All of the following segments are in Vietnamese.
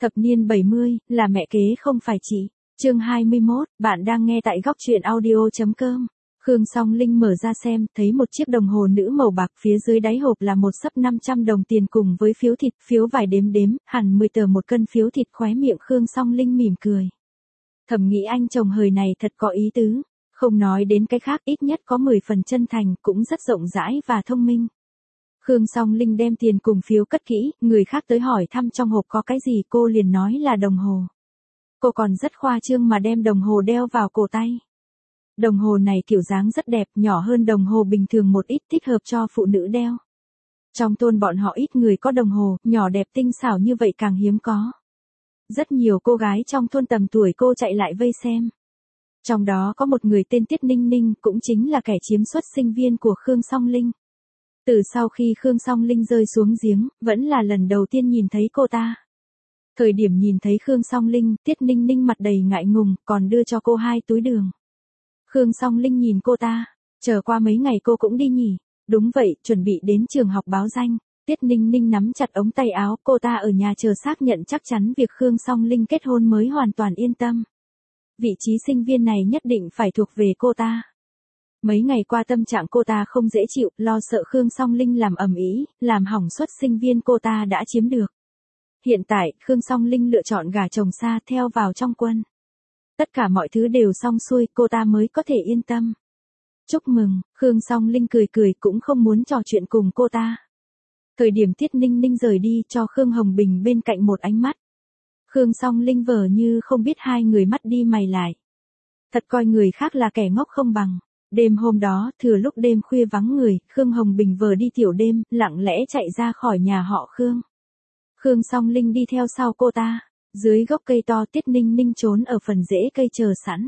Thập niên 70, là mẹ kế không phải chị. Chương 21, bạn đang nghe tại góc truyện audio.com. Khương Song Linh mở ra xem, thấy một chiếc đồng hồ nữ màu bạc, phía dưới đáy hộp là một xấp 500 đồng tiền cùng với phiếu thịt, phiếu vải đếm, hẳn 10 tờ một cân phiếu thịt. Khóe miệng Khương Song Linh mỉm cười. Thầm nghĩ anh chồng hời này thật có ý tứ, không nói đến cái khác, ít nhất có 10 phần chân thành, cũng rất rộng rãi và thông minh. Khương Song Linh đem tiền cùng phiếu cất kỹ, người khác tới hỏi thăm trong hộp có cái gì, cô liền nói là đồng hồ. Cô còn rất khoa trương mà đem đồng hồ đeo vào cổ tay. Đồng hồ này kiểu dáng rất đẹp, nhỏ hơn đồng hồ bình thường một ít, thích hợp cho phụ nữ đeo. Trong thôn bọn họ ít người có đồng hồ, nhỏ đẹp tinh xảo như vậy càng hiếm có. Rất nhiều cô gái trong thôn tầm tuổi cô chạy lại vây xem. Trong đó có một người tên Tiết Ninh Ninh, cũng chính là kẻ chiếm suất sinh viên của Khương Song Linh. Từ sau khi Khương Song Linh rơi xuống giếng, vẫn là lần đầu tiên nhìn thấy cô ta. Thời điểm nhìn thấy Khương Song Linh, Tiết Ninh Ninh mặt đầy ngại ngùng, còn đưa cho cô 2 túi đường. Khương Song Linh nhìn cô ta, chờ qua mấy ngày cô cũng đi nhỉ. Đúng vậy, chuẩn bị đến trường học báo danh. Tiết Ninh Ninh nắm chặt ống tay áo, cô ta ở nhà chờ xác nhận chắc chắn việc Khương Song Linh kết hôn mới hoàn toàn yên tâm. Vị trí sinh viên này nhất định phải thuộc về cô ta. Mấy ngày qua tâm trạng cô ta không dễ chịu, lo sợ Khương Song Linh làm ầm ĩ, làm hỏng suất sinh viên cô ta đã chiếm được. Hiện tại, Khương Song Linh lựa chọn gả chồng xa, theo vào trong quân. Tất cả mọi thứ đều xong xuôi, cô ta mới có thể yên tâm. Chúc mừng, Khương Song Linh cười cười, cũng không muốn trò chuyện cùng cô ta. Thời điểm Tiết Ninh Ninh rời đi, cho Khương Hồng Bình bên cạnh một ánh mắt. Khương Song Linh vờ như không biết hai người mắt đi mày lại. Thật coi người khác là kẻ ngốc không bằng. Đêm hôm đó, thừa lúc đêm khuya vắng người, Khương Hồng Bình vờ đi tiểu đêm, lặng lẽ chạy ra khỏi nhà họ Khương. Khương Song Linh đi theo sau cô ta. Dưới gốc cây to, Tiết Ninh Ninh trốn ở phần rễ cây chờ sẵn.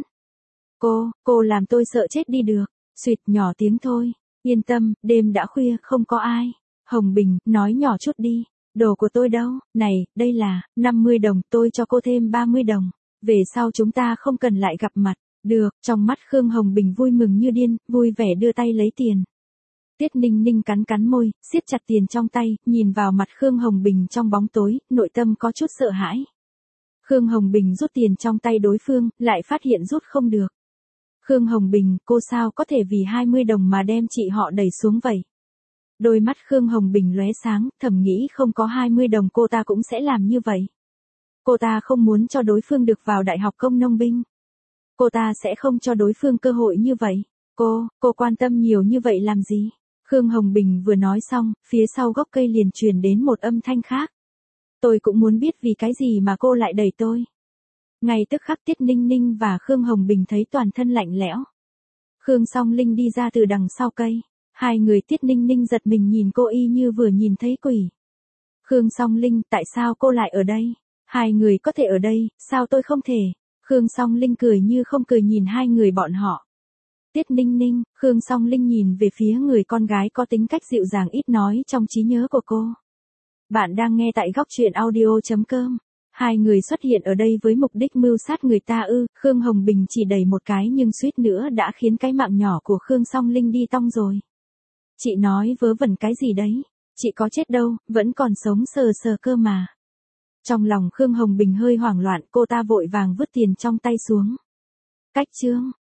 Cô làm tôi sợ chết đi được. Xuyệt nhỏ tiếng thôi. Yên tâm, đêm đã khuya, không có ai. Hồng Bình, nói nhỏ chút đi. Đồ của tôi đâu? Này, đây là 50 đồng, tôi cho cô thêm 30 đồng. Về sau chúng ta không cần lại gặp mặt. Được, trong mắt Khương Hồng Bình vui mừng như điên, vui vẻ đưa tay lấy tiền. Tiết Ninh Ninh cắn môi, siết chặt tiền trong tay, nhìn vào mặt Khương Hồng Bình trong bóng tối, nội tâm có chút sợ hãi. Khương Hồng Bình rút tiền trong tay đối phương, lại phát hiện rút không được. Khương Hồng Bình, cô sao có thể vì 20 đồng mà đem chị họ đẩy xuống vậy? Đôi mắt Khương Hồng Bình lóe sáng, thầm nghĩ không có 20 đồng cô ta cũng sẽ làm như vậy. Cô ta không muốn cho đối phương được vào Đại học Công Nông Binh. Cô ta sẽ không cho đối phương cơ hội như vậy. Cô quan tâm nhiều như vậy làm gì? Khương Hồng Bình vừa nói xong, phía sau gốc cây liền truyền đến một âm thanh khác. Tôi cũng muốn biết vì cái gì mà cô lại đẩy tôi. Ngay tức khắc Tiết Ninh Ninh và Khương Hồng Bình thấy toàn thân lạnh lẽo. Khương Song Linh đi ra từ đằng sau cây. Hai người Tiết Ninh Ninh giật mình nhìn cô y như vừa nhìn thấy quỷ. Khương Song Linh, tại sao cô lại ở đây? Hai người có thể ở đây, sao tôi không thể? Khương Song Linh cười như không cười nhìn hai người bọn họ. Tiết Ninh Ninh, Khương Song Linh nhìn về phía người con gái có tính cách dịu dàng ít nói trong trí nhớ của cô. Bạn đang nghe tại góc truyện audio.com. Hai người xuất hiện ở đây với mục đích mưu sát người ta ư? Khương Hồng Bình chỉ đẩy một cái nhưng suýt nữa đã khiến cái mạng nhỏ của Khương Song Linh đi tong rồi. Chị nói vớ vẩn cái gì đấy? Chị có chết đâu, vẫn còn sống sờ sờ cơ mà. Trong lòng Khương Hồng Bình hơi hoảng loạn, cô ta vội vàng vứt tiền trong tay xuống. Cách chương.